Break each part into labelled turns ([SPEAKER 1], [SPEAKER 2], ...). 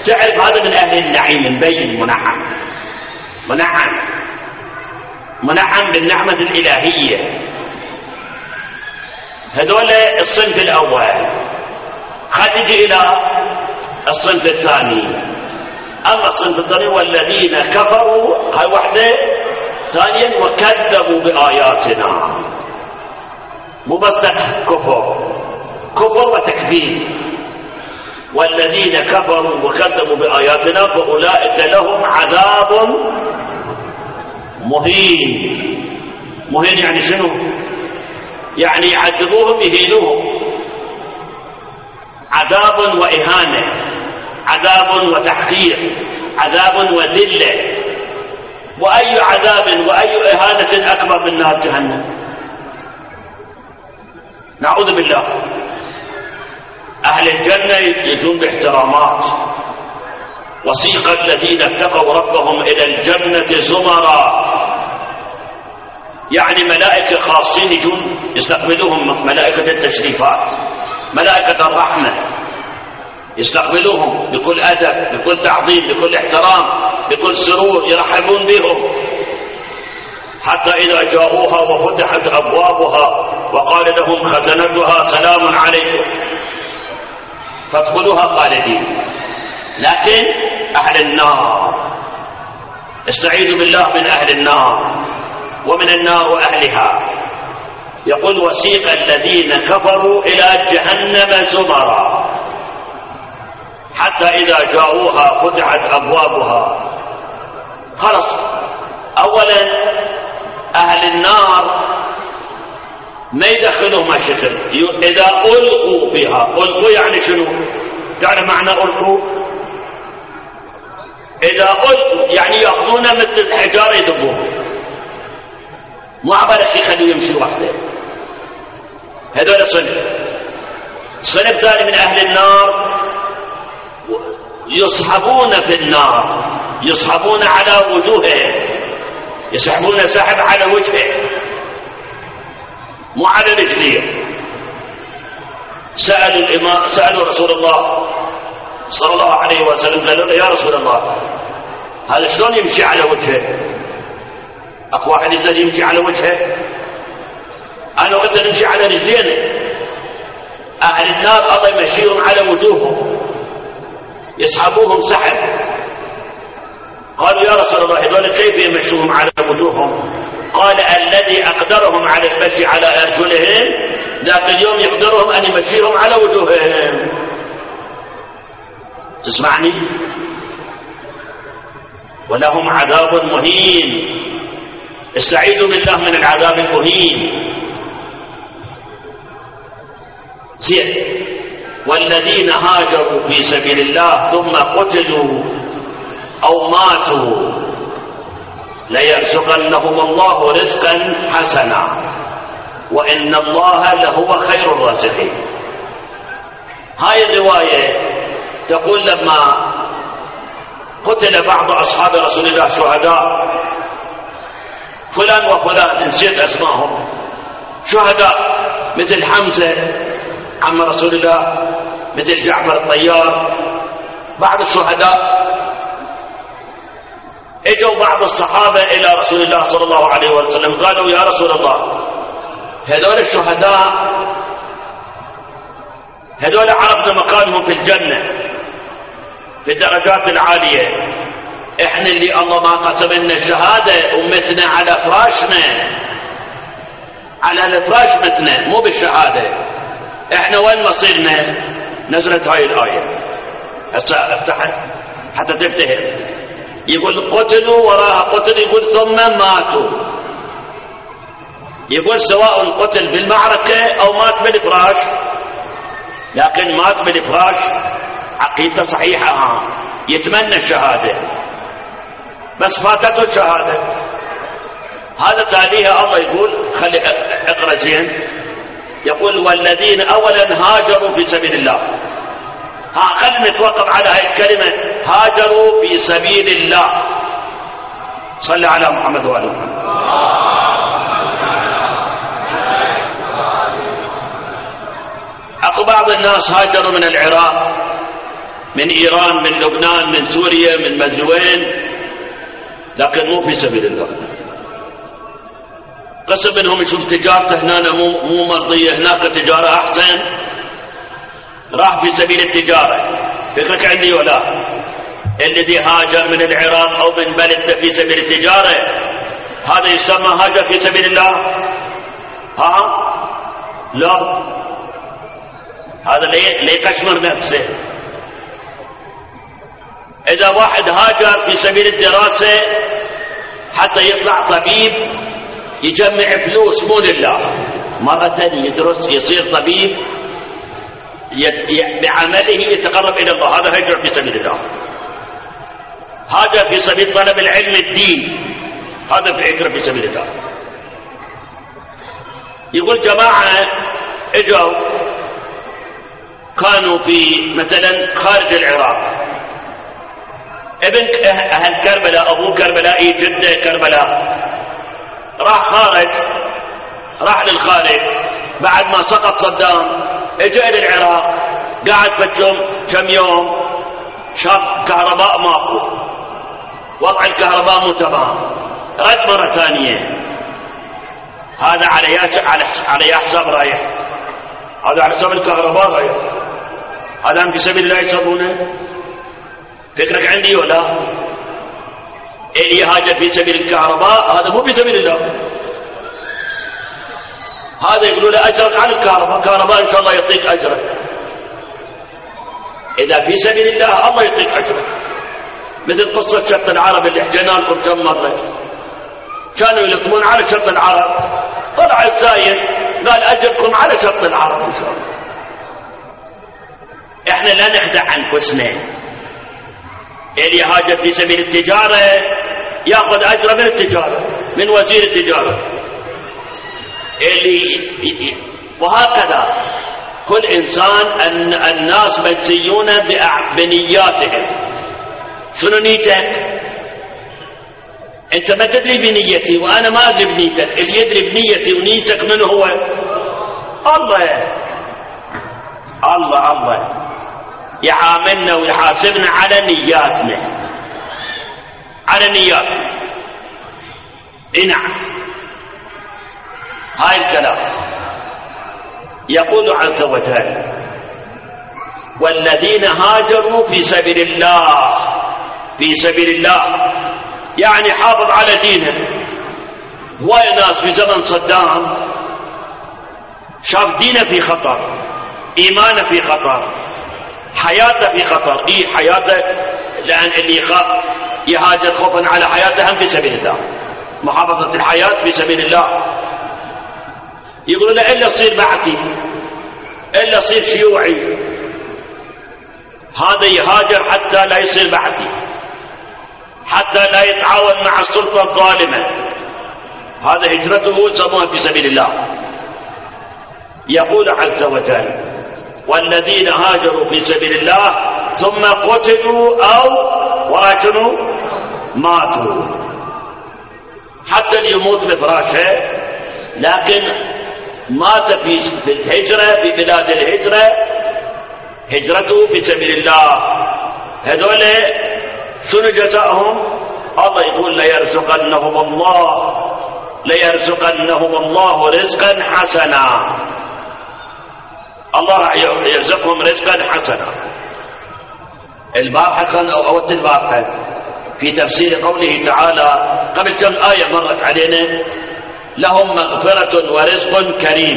[SPEAKER 1] تعرف هذا من أهل النعيم مبين منعم بالنعمة الإلهية. هذول الصنف الأول. خلينا نجي إلى الصنف الثاني. أما الصنف الثاني والذين كفروا، هاي وحدة. ثانيا وكذبوا بآياتنا، مو بس كفر وتكذيب. والذين كفروا وكذبوا بآياتنا فأولئك لهم عذاب مهين. يعني شنو؟ يعني يعذبوهم يهينوهم. عذاب وإهانة، عذاب وتحقير، عذاب وذلة. وأي عذاب وأي إهانة أكبر من نار جهنم؟ نعوذ بالله. أهل الجنة يجون باحترامات. وسيق الذين اتقوا ربهم إلى الجنة زمرا، يعني ملائكة خاصين يجون يستقبلوهم، ملائكة التشريفات، ملائكة الرحمة يستقبلوهم بكل أدب، بكل تعظيم، بكل احترام، بكل سرور، يرحبون بهم. حتى إذا جاءوها وفتحت أبوابها وقال لهم خزنتها سلام عليكم فادخلوها خالدين. لكن أهل النار، استعيذوا بالله من أهل النار ومن النار وأهلها. يقول وسيق الذين كفروا إلى جهنم زمرا حتى إذا جاءوها فتحت أبوابها. خلص. أولا أهل النار ما يدخلهم هالشكل. إذا ألقوا بها، ألقوا يعني شنو؟ تعرف معنى ألقوا؟ إذا ألقوا يعني يأخذون مثل الحجارة يذبوه، مو عبالك يخلوا يمشي وحده. هذول صنف ثاني من أهل النار يصحبون في النار، يصحبون على وجوههم، يسحبون سحب على وجهه مو على رجليه. سألوا رسول الله صلى الله عليه وسلم، قالوا له يا رسول الله هذا شلون يمشي على وجهه؟ أخو واحد يقدر يمشي على وجهه؟ أنا قلت نمشي على رجلين. أهل النار الله يمشيهم على وجوههم، يسحبوهم سحب. قالوا يا رسول الله هذول كيف يمشوهم على وجوههم؟ قال الذي أقدرهم على المشي على أرجلهم ذاك اليوم يقدرهم أن يمشيهم على وجوههم. تسمعني؟ ولهم عذاب مهين. استعيذوا بالله من العذاب المهين. زين. والذين هاجروا في سبيل الله ثم قتلوا أو ماتوا ليرزقنهم الله رزقا حسنا وإن الله لهو خير الرازقين. هاي الرواية تقول لما قتل بعض أصحاب رسول الله شهداء، فلان وفلان نسيت أسمائهم، شهداء مثل حمزة عم رسول الله، مثل جعفر الطيار، بعض الشهداء. اجوا بعض الصحابة إلى رسول الله صلى الله عليه وسلم قالوا يا رسول الله هذول الشهداء هذول عرفنا مكانهم في الجنة في الدرجات العالية، احنا اللي الله ما قسم لنا الشهادة ومتنا على فراشنا، على الفراش متنا مو بالشهادة. احنا وين مصيرنا؟ نزلت هاي الآية هسه افتحت حتى تفتهم. يقول قتلوا وراها قتل، يقول ثم ماتوا. يقول سواء قتل بالمعركة أو مات بالفراش، لكن مات بالفراش عقيدة صحيحة، يتمنى الشهادة بس فاتته الشهادة. هذا تاليها الله يقول خلي اقرأ زين. يقول والذين أولا هاجروا في سبيل الله. خلينا نتوقف على هاي الكلمة هاجروا في سبيل الله. صلى على محمد وآل محمد. أكو بعض الناس هاجروا من العراق من إيران، من لبنان، من سوريا، من مدوين، لكن مو في سبيل الله. قسم منهم يشوف تجارته هنا مو مرضية، هناك تجارة أحسن، راح في سبيل التجارة. فكرك عندي ولا؟ الذي هاجر من العراق أو من بلد في سبيل التجارة هذا يسمى هاجر في سبيل الله؟ لا، هذا ليقشمر نفسه. إذا واحد هاجر في سبيل الدراسة حتى يطلع طبيب يجمع فلوس مو لله، مرة يدرس يصير طبيب بعمله يتقرب إلى الله، هذا هجر في سبيل الله. هذا في سبيل طلب العلم الدين، هذا في هجرة في سبيل الله. يقول جماعة اجوا كانوا في مثلا خارج العراق، ابن أهل كربلاء، أبوه كربلائي، جده كربلاء، راح خارج، راح للخارج بعد ما سقط صدام، اجى إلى العراق، قاعد كم يوم، شاف كهرباء ماكو، وضع الكهرباء مو تمام، رد مرة ثانية. هذا على حساب رايح، هذا على حساب الكهرباء رايح، هذا في سبيل الله يسمونه. فكرك عندي ولا؟ اللي هاجر في سبيل الكهرباء هذا مو في سبيل الله، هذا يقولوا له أجرك على الكهرباء، كهرباء إن شاء الله يعطيك أجرك. إذا في سبيل الله الله يعطيك أجرك. مثل قصة شط العرب اللي حكينا لكم كم مرة، كانوا يلقمون على شط العرب، طلع السايق قال أجركم على شط العرب إن شاء الله. إحنا لا نخدع أنفسنا. اللي هاجر في سبيل التجارة يأخذ أجر من التجارة، من وزير التجارة. وهكذا كل إنسان، الناس مجزيون بنياتهم. شنو نيتك؟ أنت ما تدري بنيتي وأنا ما أدري بنيتك، اللي يدري بنيتي ونيتك من هو؟ الله. الله الله يعاملنا ويحاسبنا على نياتنا، على نياتنا. نعم، هاي الكلام. يقول عز وجل: والذين هاجروا في سبيل الله، في سبيل الله يعني حافظ على دينه. هواي ناس في زمن صدام شاف دينه في خطر، إيمانه في خطر، حياته في خطر. حياته، لأن اللي يهاجر خوفا على حياته هم في سبيل الله، محافظة الحياة في سبيل الله. يقولون إلا يصير بعثي، إلا يصير شيوعي، هذا يهاجر حتى لا يصير بعثي، حتى لا يتعاون مع السلطة الظالمة. هذا هجرته سموها في سبيل الله. يقول عز وجل: والذين هاجروا في سبيل الله ثم قتلوا أو وراجنوا ماتوا. حتى اللي يموت بفراشه لكن مات في الهجرة، في بلاد الهجرة، هجرته في سبيل الله، هذول شنو جزاؤهم؟ الله يقول: ليرزقنهم الله رزقا حسنا. الله راح يرزقهم رزقا حسنا. البارحة كان أوت البارحة في تفسير قوله تعالى قبل كم آية مرت علينا: لهم مغفرة ورزق كريم.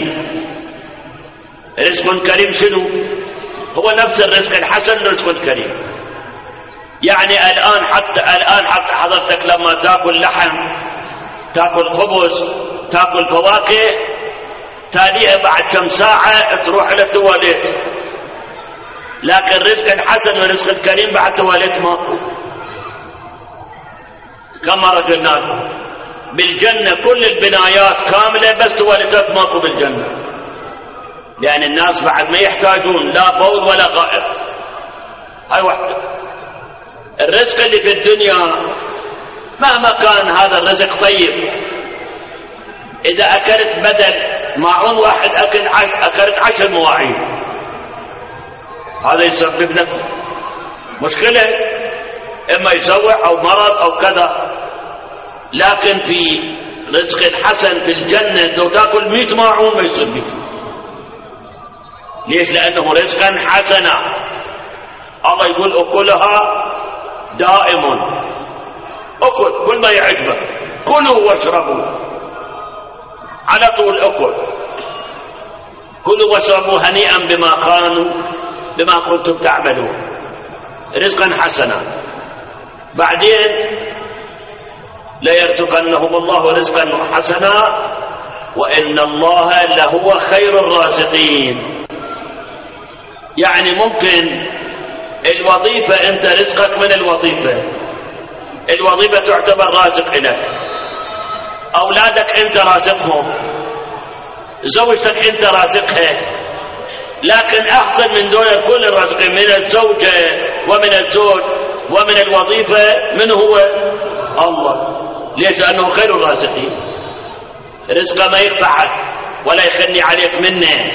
[SPEAKER 1] رزق كريم شنو؟ هو نفس الرزق الحسن، رزق كريم. يعني الآن حتى حضرتك لما تاكل لحم، تاكل خبز، تاكل فواكه، تاليها بعد كم ساعة تروح إلى التواليت. لكن رزق الحسن ورزق الكريم بعد تواليت ماكو. كم مرة قلنا بالجنة كل البنايات كاملة بس تواليتات ماكو بالجنة، لأن الناس بعد ما يحتاجون لا بول ولا غائط. هاي واحدة. الرزق اللي في الدنيا مهما كان هذا الرزق طيب، إذا أكلت بدل معون واحد أكلت 10 مواعين، هذا يسبب لك مشكلة، إما يسوع أو مرض أو كذا. لكن في رزق حسن في الجنة لو تأكل 100 ماعون ما يصير بك. ليش؟ لأنه رزقا حسنا. الله يقول أكلها دائم، أكل كل ما يعجبك، كلوا واشربوا على طول، أكل كلوا واشربوا هنيئا بما كنتم تعملون، رزقا حسنا. بعدين ليرزقنهم الله رزقا حسنا وإن الله لهو خير الرازقين. يعني ممكن الوظيفة أنت رزقك من الوظيفة تعتبر رازق لك، أولادك أنت رازقهم، زوجتك أنت رازقها، لكن أحسن من دول كل الرزق من الزوجة ومن الزوج ومن الوظيفة من هو؟ الله. ليش؟ لأنه خير الرازقين، رزقه ما يقطعك ولا يخلي عليك منه،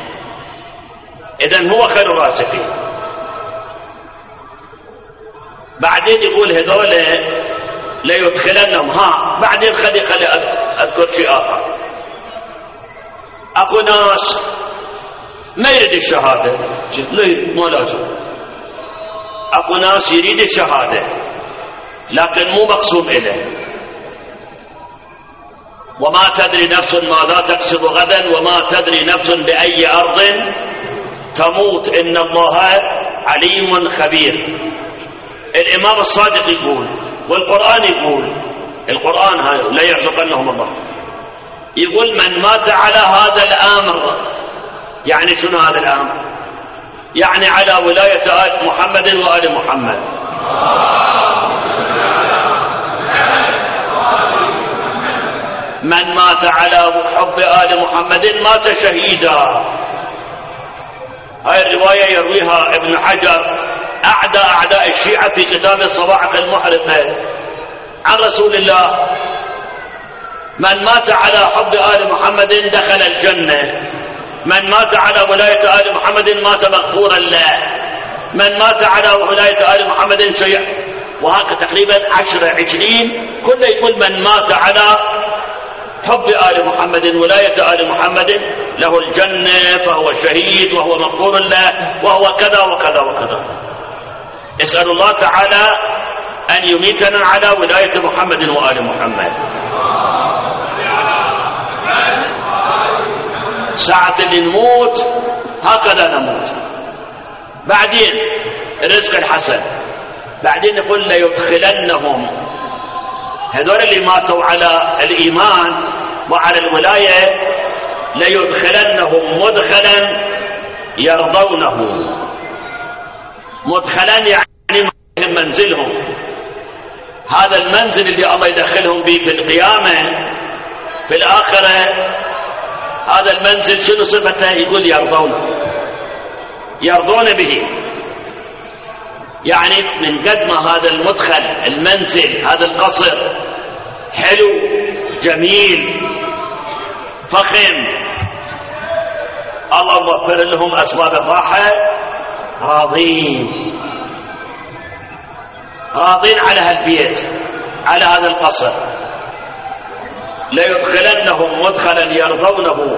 [SPEAKER 1] إذن هو خير الرازقين. بعدين يقول هذول ليدخلنهم. بعدين خلي أذكر شيء آخر. أكو ناس ما يريد الشهادة، مو لازم. أكو ناس يريد الشهادة لكن مو مقسوم إليه. وما تدري نفس ماذا تكسب غدا وما تدري نفس بأي أرض تموت إن الله عليم خبير. الإمام الصادق يقول، والقرآن يقول، القرآن هذا لا يرزقنهم الله، يقول من مات على هذا الأمر. يعني شنو هذا الأمر؟ يعني على ولاية آل محمد وآل محمد. من مات على حب آل محمد مات شهيدا. هاي الرواية يرويها ابن حجر أعداء الشيعة في كتاب الصواعق المحرقة عن رسول الله. من مات على حب آل محمد دخل الجنة، من مات على ولاية آل محمد مات مغفورا له، من مات على ولاية آل محمد شيء، وهكذا تقريبا 10-20 كله يقول من مات على حب آل محمد ولاية آل محمد له الجنة فهو شهيد وهو مغفور له وهو كذا وكذا وكذا. اسأل الله تعالى أن يميتنا على ولاية محمد وآل محمد. ساعة اللي نموت هكذا نموت. بعدين الرزق الحسن، بعدين يقول ليدخلنهم، هذول اللي ماتوا على الإيمان وعلى الولاية ليدخلنهم مدخلا يرضونه. مدخلا يعني منزلهم، هذا المنزل اللي الله يدخلهم به في القيامة في الآخرة. هذا المنزل شنو صفته؟ يقول يرضون به. يعني من قد ما هذا المدخل المنزل هذا القصر حلو جميل فخم، الله موفر لهم أسباب الراحة، راضين على هالبيت على هذا القصر. ليدخلنهم مدخلا يرضونه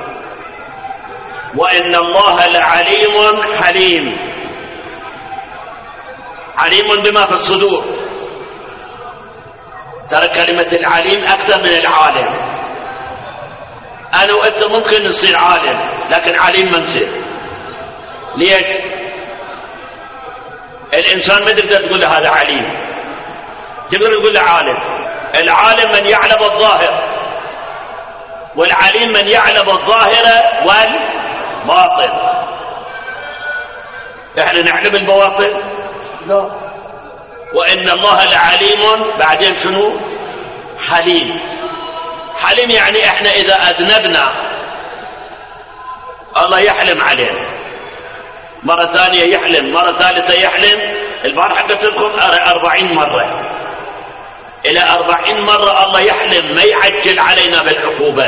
[SPEAKER 1] وإن الله لعليم حليم. عليم بما في الصدور. ترى كلمة العليم أكثر من العالم. أنا وأنت ممكن نصير عالم لكن عليم ما نصير. ليش؟ الإنسان ما تقدر تقول له هذا عليم، تقدر تقول له عالم. العالم من يعلم الظاهر، والعليم من يعلم الظاهر والباطن. احنا نعلم البواطن؟ لا. وإن الله لعليم، بعدين شنو؟ حليم. حليم يعني احنا إذا أذنبنا الله يحلم علينا، مرة ثانية يحلم، مرة ثالثة يحلم. البارحة قلت لكم 40 مرة، إلى 40 مرة الله يحلم، ما يعجل علينا بالعقوبة.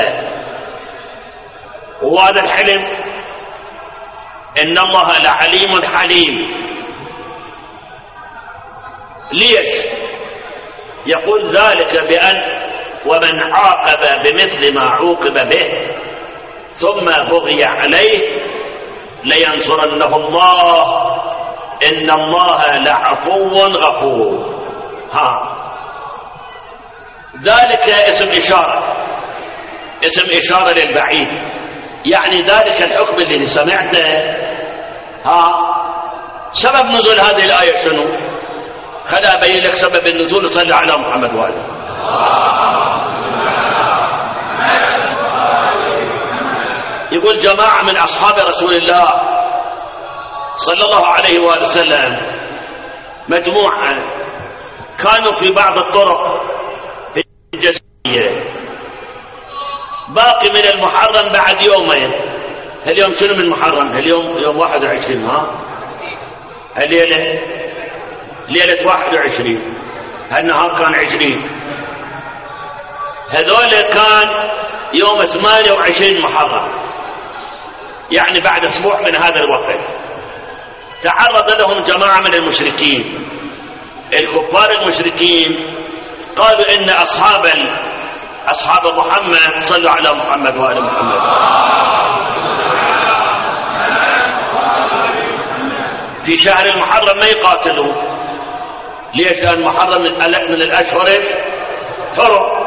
[SPEAKER 1] وهذا الحلم إن الله لعليم حليم. ليش؟ يقول ذلك بأن ومن عاقب بمثل ما عوقب به ثم بغي عليه لينصرنه الله إن الله لعفو غفور. ذلك اسم إشارة للبعيد، يعني ذلك الحكم اللي سمعته. سبب نزول هذه الآية شنو؟ خليني أبين لك سبب النزول. صلى على محمد وآله. يقول جماعة من أصحاب رسول الله صلى الله عليه وآله وسلم، مجموعة كانوا في بعض الطرق الجزائرية، باقي من المحرم بعد يومين. اليوم شنو من المحرم؟ اليوم يوم 21. ليلة 21، هالنهار كان 20. هذول كان يوم 28 محرم، يعني بعد أسبوع من هذا الوقت. تعرض لهم جماعة من المشركين، الكفار المشركين، قالوا إن أصحاب محمد صلوا على محمد وآل محمد في شهر المحرم ما يقاتلوا. ليش؟ لأن المحرم من الأشهر الحرم،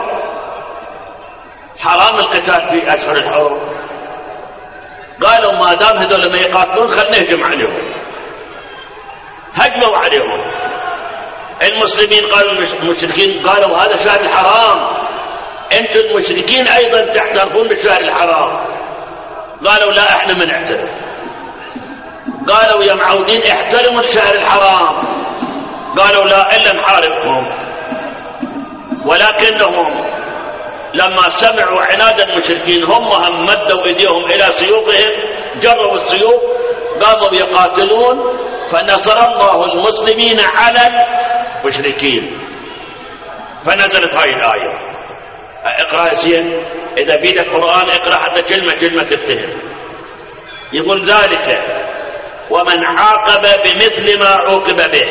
[SPEAKER 1] حرام القتال في أشهر الحرم. قالوا ما دام هذول ما يقاتلون خلنا نهجم عليهم. هجموا عليهم المسلمين. قالوا المشركين قالوا هذا شهر الحرام، انتم المشركين ايضا تعترفون بالشهر الحرام. قالوا لا احنا ما نعترف. قالوا يا معودين احترموا الشهر الحرام. قالوا لا الا نحاربكم. ولكنهم لما سمعوا عناد المشركين هم مدوا ايديهم الى سيوفهم، جروا السيوف، قاموا يقاتلون، فنصر الله المسلمين على المشركين. فنزلت هاي الآية. اقرأ زين، إذا بيدك قرآن اقرأ حتى كلمة تفتهم. يقول ذلك ومن عاقب بمثل ما عوقب به،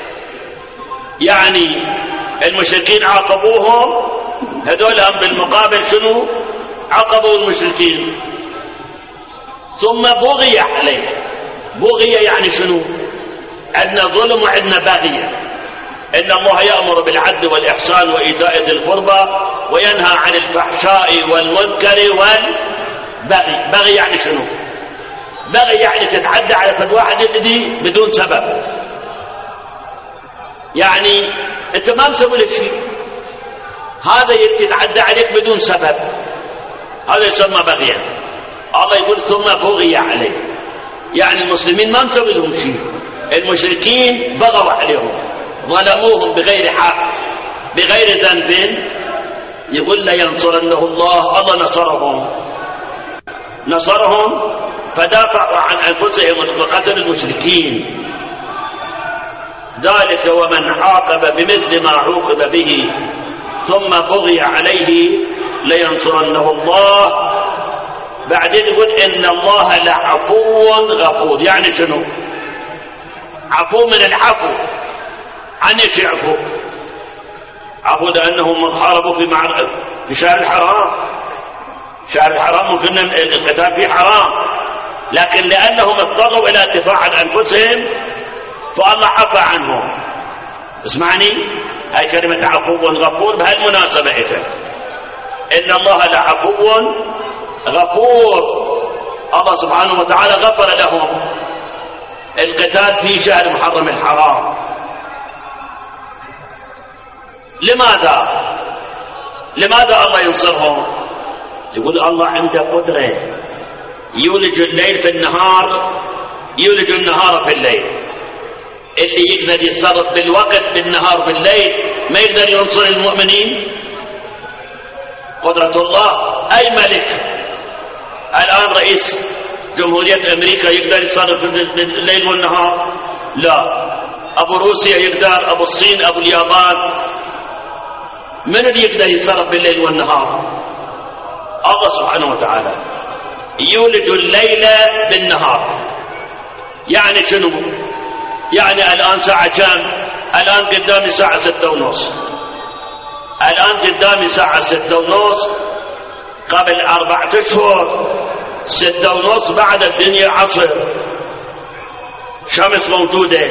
[SPEAKER 1] يعني المشركين عاقبوهم، هذول هم بالمقابل شنو؟ عاقبوا المشركين. ثم بغي عليه. بغي يعني شنو؟ عندنا ظلم وعندنا بغي. إن الله يأمر بالعدل والإحسان وإيتاء ذي القربى وينهى عن الفحشاء والمنكر والبغي. بغي يعني شنو؟ بغي يعني تتعدى على كل واحد الذي بدون سبب، يعني أنت ما مسوي له شيء، هذا يتعدى عليك بدون سبب، هذا يسمى بغيا. الله يقول ثم بغي عليه، يعني المسلمين ما مسوي لهم شيء، المشركين بغوا عليهم، ظلموهم بغير حق بغير ذنب. يقول لا ينصرنه الله. الله نصرهم فدافعوا عن أنفسهم وقتلوا المشركين. ذلك ومن عاقب بمثل ما عوقب به ثم بغي عليه لينصرنه الله. بعدين يقول إن الله لعفو غفور. يعني شنو؟ عفو من العفو. عن ايش يعفو؟ عفو لأنهم حاربوا في شهر الحرام. شهر الحرام ممكن القتال فيه حرام، لكن لأنهم اضطروا إلى الدفاع عن أنفسهم فالله عفى عنهم. تسمعني؟ هاي كلمة عفو غفور بهالمناسبة إن الله لعفو غفور. الله سبحانه وتعالى غفر لهم القتال في شهر محرم الحرام. لماذا الله ينصرهم؟ يقول الله عنده قدرة، يولج الليل في النهار، يولج النهار في الليل. اللي يقدر يتصرف بالوقت بالنهار بالليل ما يقدر ينصر المؤمنين. قدرة الله. أي ملك الآن رئيس جمهورية أمريكا يقدر يتصرف بالليل والنهار؟ لا. أبو روسيا يقدر، أبو الصين، أبو اليابان. من اللي يقدر يتصرف بالليل والنهار؟ الله سبحانه وتعالى. يولج الليل بالنهار. يعني شنو؟ يعني الآن ساعة كام؟ الآن قدامي ساعة 6:30. الآن قدامي ساعة 6:30. قبل 4 أشهر 6:30 بعد الدنيا عصر، شمس موجودة.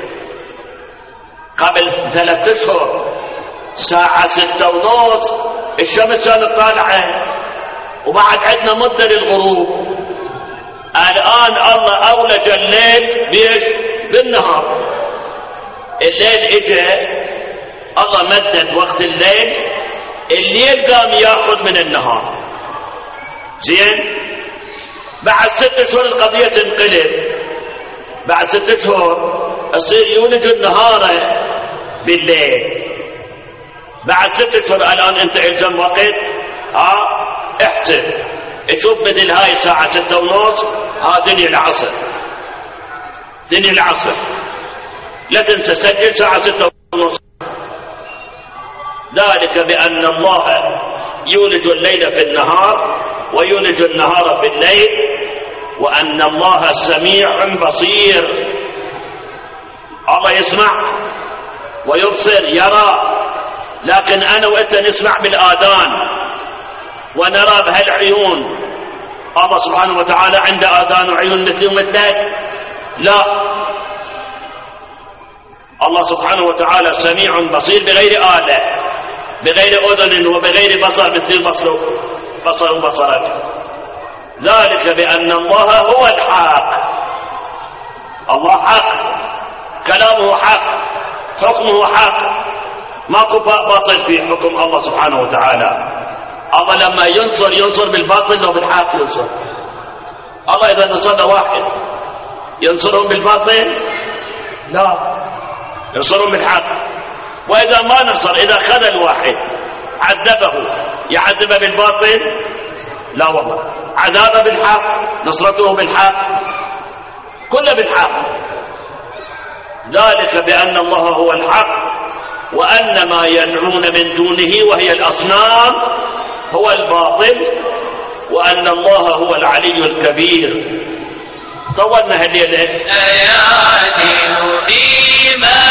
[SPEAKER 1] قبل 3 أشهر ساعة 6:30 الشمس كانت طالعة، وبعد عندنا مدة للغروب. الآن الله أولج الليل بيش؟ بالنهار. الليل اجى، الله مدد وقت الليل قام ياخذ من النهار. زين، بعد 6 أشهر القضية تنقلب. بعد 6 أشهر يصير يولج النهار بالليل. بعد 6 أشهر الآن انت الزم وقت، احسب تشوف مثل هاي ساعة 6:30 دنيا العصر. دنيا العصر لا تنسى، سجل ساعة 6:30. ذلك بأن الله يولج الليل في النهار ويولج النهار في الليل، وأن الله سميع بصير. الله يسمع ويبصر يرى، لكن أنا وأنت نسمع بالآذان ونرى بهالعيون. الله سبحانه وتعالى عنده آذان وعيون مثلي ومثلك؟ لا. الله سبحانه وتعالى سميع بصير بغير آلة، بغير أذن وبغير بصر مثل البصر بصر وبصرك. ذلك بأن الله هو الحق. الله حق، كلامه حق، حكمه حق، ماكو باطل في حكم الله سبحانه وتعالى. الله لما ينصر بالباطل لو بالحق ينصر. الله إذا نصر واحد ينصرهم بالباطل؟ لا، ينصرهم بالحق. وإذا ما نصر، إذا خذل واحد عذبه، يعذبه بالباطل؟ لا والله، عذابه بالحق، نصرته بالحق، كله بالحق. ذلك بأن الله هو الحق، وأن ما يدعون من دونه وهي الأصنام هو الباطل، وأن الله هو العلي الكبير. طولنا هالليلة.
[SPEAKER 2] يا دين إيمان